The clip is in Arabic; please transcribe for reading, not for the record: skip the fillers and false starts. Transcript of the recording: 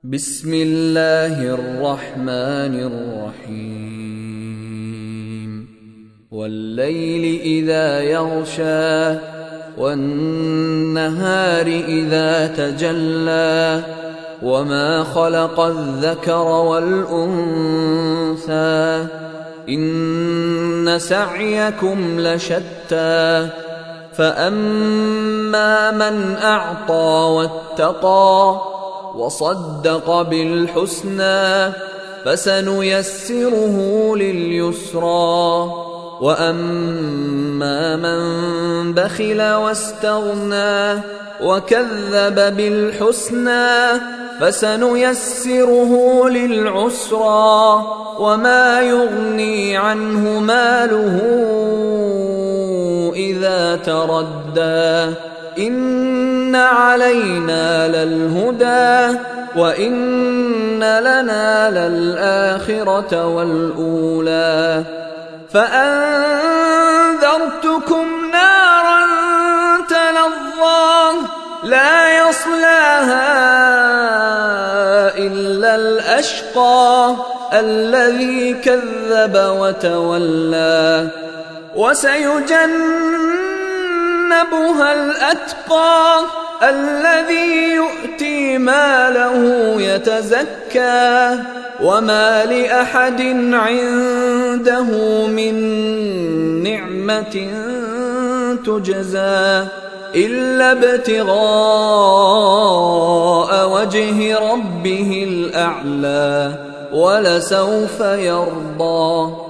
بسم الله الرحمن الرحيم والليل إذا يغشى والنهار إذا تجلى وما خلق الذكر والأنثى إن سعيكم لشتى فأما من أعطى واتقى وصدق بالحسنى فسنيسره لليسرى وأما من بخل واستغنى وكذب بالحسنى فسنيسره للعسرى وما يغني عنه ماله إذا تردى إن علينا للهدى وإن لنا للآخرة والأولى فأنذرتكم نارا تلظى لا يصلاها إلا الأشقى الذي كذب وتولى وسيجنبها الأتقى الذي يؤتي ماله يتزكى وما لأحد عنده من نعمة تجزى إلا ابتغاء وجه ربه الأعلى ولسوف يرضى